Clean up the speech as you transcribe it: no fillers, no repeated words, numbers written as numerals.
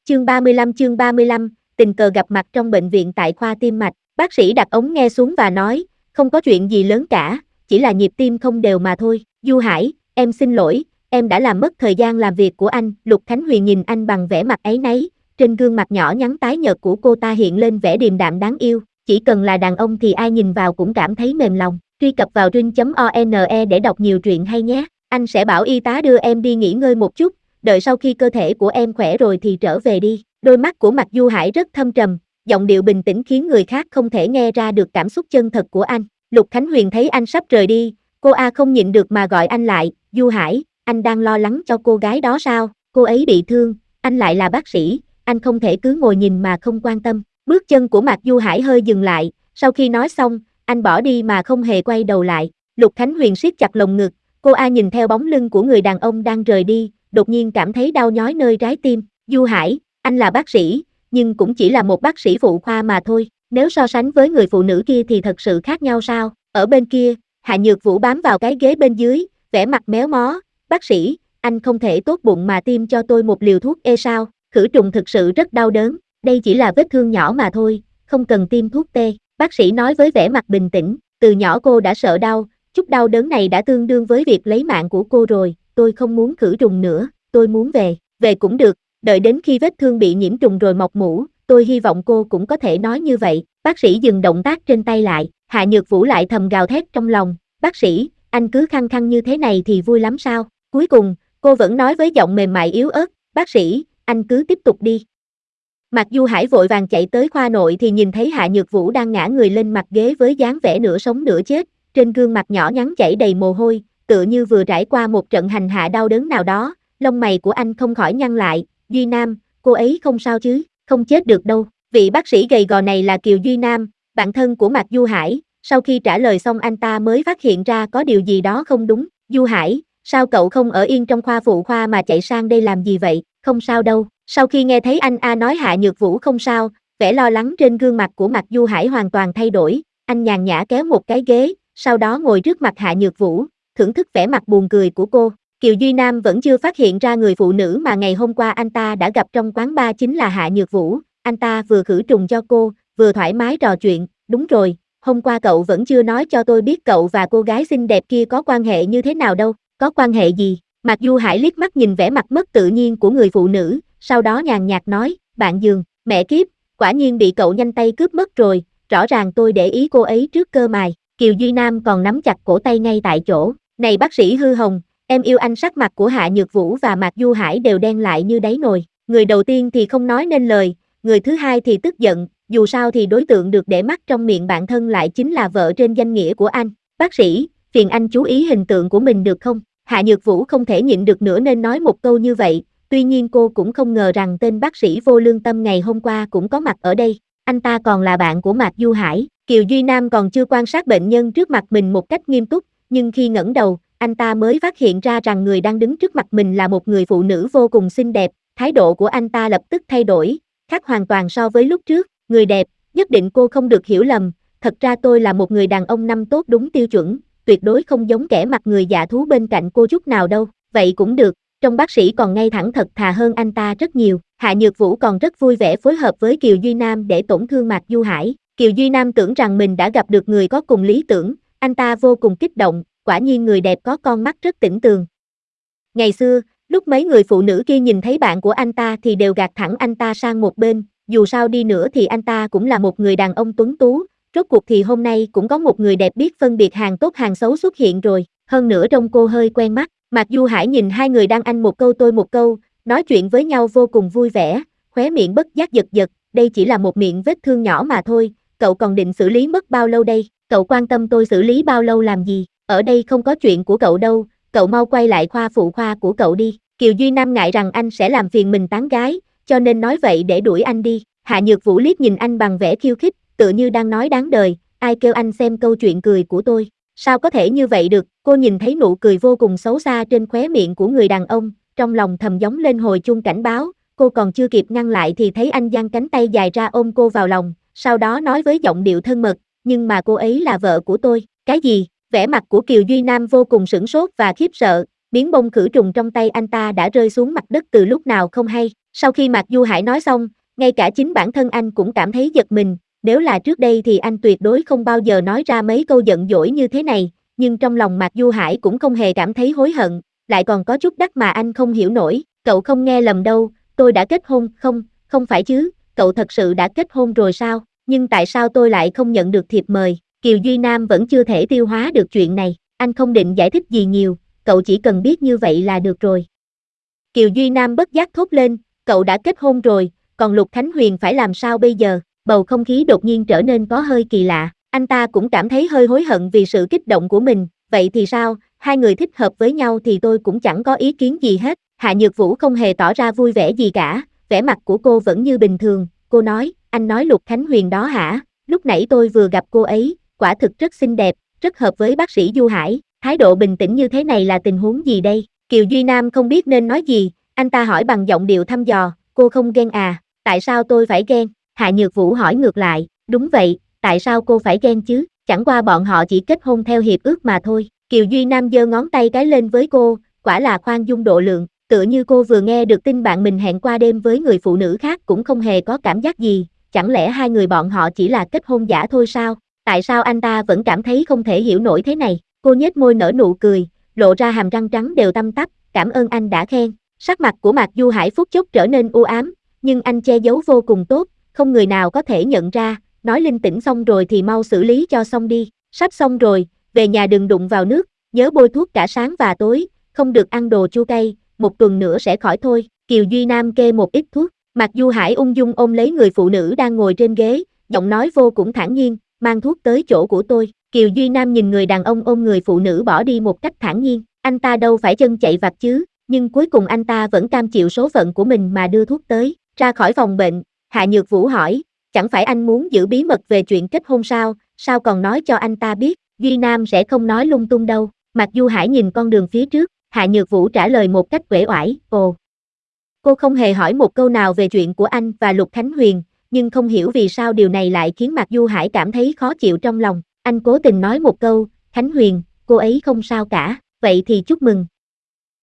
Chương 35, tình cờ gặp mặt trong bệnh viện tại khoa tim mạch. Bác sĩ đặt ống nghe xuống và nói, không có chuyện gì lớn cả, chỉ là nhịp tim không đều mà thôi. Du Hải, em xin lỗi, em đã làm mất thời gian làm việc của anh. Lục Khánh Huyền nhìn anh bằng vẻ mặt áy náy, trên gương mặt nhỏ nhắn tái nhợt của cô ta hiện lên vẻ điềm đạm đáng yêu. Chỉ cần là đàn ông thì ai nhìn vào cũng cảm thấy mềm lòng. Truy cập vào ring.one để đọc nhiều truyện hay nhé. Anh sẽ bảo y tá đưa em đi nghỉ ngơi một chút, đợi sau khi cơ thể của em khỏe rồi thì trở về đi. Đôi mắt của Mạc Du Hải rất thâm trầm, giọng điệu bình tĩnh khiến người khác không thể nghe ra được cảm xúc chân thật của anh. Lục Khánh Huyền thấy anh sắp rời đi, cô không nhịn được mà gọi anh lại. Du Hải, anh đang lo lắng cho cô gái đó sao? Cô ấy bị thương, anh lại là bác sĩ, anh không thể cứ ngồi nhìn mà không quan tâm. Bước chân của Mạc Du Hải hơi dừng lại, sau khi nói xong, anh bỏ đi mà không hề quay đầu lại. Lục Khánh Huyền siết chặt lồng ngực, cô nhìn theo bóng lưng của người đàn ông đang rời đi, đột nhiên cảm thấy đau nhói nơi trái tim. Du Hải, anh là bác sĩ, nhưng cũng chỉ là một bác sĩ phụ khoa mà thôi. Nếu so sánh với người phụ nữ kia thì thật sự khác nhau sao? Ở bên kia, Hạ Nhược Vũ bám vào cái ghế bên dưới, vẻ mặt méo mó. Bác sĩ, anh không thể tốt bụng mà tiêm cho tôi một liều thuốc sao? Khử trùng thực sự rất đau đớn, đây chỉ là vết thương nhỏ mà thôi, không cần tiêm thuốc tê. Bác sĩ nói với vẻ mặt bình tĩnh, từ nhỏ cô đã sợ đau, chút đau đớn này đã tương đương với việc lấy mạng của cô rồi. Tôi không muốn khử trùng nữa, tôi muốn về. Về cũng được, đợi đến khi vết thương bị nhiễm trùng rồi mọc mủ, tôi hy vọng cô cũng có thể nói như vậy. Bác sĩ dừng động tác trên tay lại, Hạ Nhược Vũ lại thầm gào thét trong lòng, bác sĩ, anh cứ khăng khăng như thế này thì vui lắm sao? Cuối cùng, cô vẫn nói với giọng mềm mại yếu ớt, bác sĩ, anh cứ tiếp tục đi. Mạc Du Hải vội vàng chạy tới khoa nội thì nhìn thấy Hạ Nhược Vũ đang ngã người lên mặt ghế với dáng vẻ nửa sống nửa chết, trên gương mặt nhỏ nhắn chảy đầy mồ hôi, tựa như vừa trải qua một trận hành hạ đau đớn nào đó. Lông mày của anh không khỏi nhăn lại, Duy Nam, cô ấy không sao chứ, không chết được đâu. Vị bác sĩ gầy gò này là Kiều Duy Nam, bạn thân của Mạc Du Hải. Sau khi trả lời xong anh ta mới phát hiện ra có điều gì đó không đúng. Du Hải, sao cậu không ở yên trong khoa phụ khoa mà chạy sang đây làm gì vậy? Không sao đâu. Sau khi nghe thấy anh nói Hạ Nhược Vũ không sao, vẻ lo lắng trên gương mặt của Mạc Du Hải hoàn toàn thay đổi. Anh nhàn nhã kéo một cái ghế, sau đó ngồi trước mặt Hạ Nhược Vũ, thưởng thức vẻ mặt buồn cười của cô. Kiều Duy Nam vẫn chưa phát hiện ra người phụ nữ mà ngày hôm qua anh ta đã gặp trong quán bar chính là Hạ Nhược Vũ. Anh ta vừa khử trùng cho cô, vừa thoải mái trò chuyện. Đúng rồi, hôm qua cậu vẫn chưa nói cho tôi biết cậu và cô gái xinh đẹp kia có quan hệ như thế nào đâu. Có quan hệ gì? Mạc Du Hải liếc mắt nhìn vẻ mặt mất tự nhiên của người phụ nữ, sau đó nhàn nhạt nói, bạn giường, mẹ kiếp, quả nhiên bị cậu nhanh tay cướp mất rồi, rõ ràng tôi để ý cô ấy trước cơ mài. Kiều Duy Nam còn nắm chặt cổ tay ngay tại chỗ. Này bác sĩ hư hồng, em yêu anh. Sắc mặt của Hạ Nhược Vũ và Mạc Du Hải đều đen lại như đáy nồi. Người đầu tiên thì không nói nên lời, người thứ hai thì tức giận, dù sao thì đối tượng được để mắt trong miệng bạn thân lại chính là vợ trên danh nghĩa của anh. Bác sĩ, phiền anh chú ý hình tượng của mình được không? Hạ Nhược Vũ không thể nhịn được nữa nên nói một câu như vậy, tuy nhiên cô cũng không ngờ rằng tên bác sĩ vô lương tâm ngày hôm qua cũng có mặt ở đây. Anh ta còn là bạn của Mạc Du Hải. Kiều Duy Nam còn chưa quan sát bệnh nhân trước mặt mình một cách nghiêm túc, nhưng khi ngẩng đầu, anh ta mới phát hiện ra rằng người đang đứng trước mặt mình là một người phụ nữ vô cùng xinh đẹp. Thái độ của anh ta lập tức thay đổi, khác hoàn toàn so với lúc trước. Người đẹp, nhất định cô không được hiểu lầm, thật ra tôi là một người đàn ông năm tốt đúng tiêu chuẩn, tuyệt đối không giống kẻ mặt người dạ thú bên cạnh cô chút nào đâu. Vậy cũng được, trong bác sĩ còn ngay thẳng thật thà hơn anh ta rất nhiều. Hạ Nhược Vũ còn rất vui vẻ phối hợp với Kiều Duy Nam để tổn thương Mạc Du Hải. Kiều Duy Nam tưởng rằng mình đã gặp được người có cùng lý tưởng, anh ta vô cùng kích động, quả nhiên người đẹp có con mắt rất tĩnh tường. Ngày xưa, lúc mấy người phụ nữ kia nhìn thấy bạn của anh ta thì đều gạt thẳng anh ta sang một bên, dù sao đi nữa thì anh ta cũng là một người đàn ông tuấn tú, rốt cuộc thì hôm nay cũng có một người đẹp biết phân biệt hàng tốt hàng xấu xuất hiện rồi, hơn nữa trông cô hơi quen mắt. Mạc Du Hải nhìn hai người đang anh một câu tôi một câu, nói chuyện với nhau vô cùng vui vẻ, khóe miệng bất giác giật giật, đây chỉ là một miệng vết thương nhỏ mà thôi, cậu còn định xử lý mất bao lâu đây? Cậu quan tâm tôi xử lý bao lâu làm gì? Ở đây không có chuyện của cậu đâu, cậu mau quay lại khoa phụ khoa của cậu đi. Kiều Duy Nam ngại rằng anh sẽ làm phiền mình tán gái, cho nên nói vậy để đuổi anh đi. Hạ Nhược Vũ liếc nhìn anh bằng vẻ khiêu khích, tựa như đang nói đáng đời, ai kêu anh xem câu chuyện cười của tôi. Sao có thể như vậy được? Cô nhìn thấy nụ cười vô cùng xấu xa trên khóe miệng của người đàn ông, trong lòng thầm gióng lên hồi chuông cảnh báo, cô còn chưa kịp ngăn lại thì thấy anh giang cánh tay dài ra ôm cô vào lòng, sau đó nói với giọng điệu thân mật, nhưng mà cô ấy là vợ của tôi. Cái gì? Vẻ mặt của Kiều Duy Nam vô cùng sửng sốt và khiếp sợ, miếng bông khử trùng trong tay anh ta đã rơi xuống mặt đất từ lúc nào không hay, Sau khi Mạc Du Hải nói xong, ngay cả chính bản thân anh cũng cảm thấy giật mình, nếu là trước đây thì anh tuyệt đối không bao giờ nói ra mấy câu giận dỗi như thế này, nhưng trong lòng Mạc Du Hải cũng không hề cảm thấy hối hận, lại còn có chút đắc mà anh không hiểu nổi, cậu không nghe lầm đâu, tôi đã kết hôn, không, không phải chứ, cậu thật sự đã kết hôn rồi sao, nhưng tại sao tôi lại không nhận được thiệp mời, Kiều Duy Nam vẫn chưa thể tiêu hóa được chuyện này, anh không định giải thích gì nhiều, cậu chỉ cần biết như vậy là được rồi. Kiều Duy Nam bất giác thốt lên, cậu đã kết hôn rồi, còn Lục Khánh Huyền phải làm sao bây giờ, bầu không khí đột nhiên trở nên có hơi kỳ lạ, anh ta cũng cảm thấy hơi hối hận vì sự kích động của mình, vậy thì sao, hai người thích hợp với nhau thì tôi cũng chẳng có ý kiến gì hết, Hạ Nhược Vũ không hề tỏ ra vui vẻ gì cả, vẻ mặt của cô vẫn như bình thường, cô nói, anh nói Lục Khánh Huyền đó hả, lúc nãy tôi vừa gặp cô ấy, quả thực rất xinh đẹp, rất hợp với bác sĩ Du Hải, thái độ bình tĩnh như thế này là tình huống gì đây, Kiều Duy Nam không biết nên nói gì, anh ta hỏi bằng giọng điệu thăm dò, cô không ghen à, tại sao tôi phải ghen, Hạ Nhược Vũ hỏi ngược lại, đúng vậy, tại sao cô phải ghen chứ, chẳng qua bọn họ chỉ kết hôn theo hiệp ước mà thôi, Kiều Duy Nam giơ ngón tay cái lên với cô, quả là khoan dung độ lượng, tựa như cô vừa nghe được tin bạn mình hẹn qua đêm với người phụ nữ khác cũng không hề có cảm giác gì, chẳng lẽ hai người bọn họ chỉ là kết hôn giả thôi sao, tại sao anh ta vẫn cảm thấy không thể hiểu nổi thế này, cô nhếch môi nở nụ cười, lộ ra hàm răng trắng đều tăm tắp, cảm ơn anh đã khen, sắc mặt của Mạc Du Hải phút chốc trở nên u ám, nhưng anh che giấu vô cùng tốt, không người nào có thể nhận ra, nói linh tĩnh xong rồi thì mau xử lý cho xong đi, sắp xong rồi, về nhà đừng đụng vào nước, nhớ bôi thuốc cả sáng và tối, không được ăn đồ chua cay, một tuần nữa sẽ khỏi thôi, Kiều Duy Nam kê một ít thuốc, Mạc Du Hải ung dung ôm lấy người phụ nữ đang ngồi trên ghế, giọng nói vô cùng thản nhiên, mang thuốc tới chỗ của tôi, Kiều Duy Nam nhìn người đàn ông ôm người phụ nữ bỏ đi một cách thản nhiên, anh ta đâu phải chân chạy vặt chứ, nhưng cuối cùng anh ta vẫn cam chịu số phận của mình mà đưa thuốc tới, ra khỏi phòng bệnh, Hạ Nhược Vũ hỏi, chẳng phải anh muốn giữ bí mật về chuyện kết hôn sao, sao còn nói cho anh ta biết, Duy Nam sẽ không nói lung tung đâu, Mạc Du Hải nhìn con đường phía trước, Hạ Nhược Vũ trả lời một cách uể oải, ồ. Cô không hề hỏi một câu nào về chuyện của anh và Lục Khánh Huyền, nhưng không hiểu vì sao điều này lại khiến Mạc Du Hải cảm thấy khó chịu trong lòng, anh cố tình nói một câu, Khánh Huyền, cô ấy không sao cả, vậy thì chúc mừng,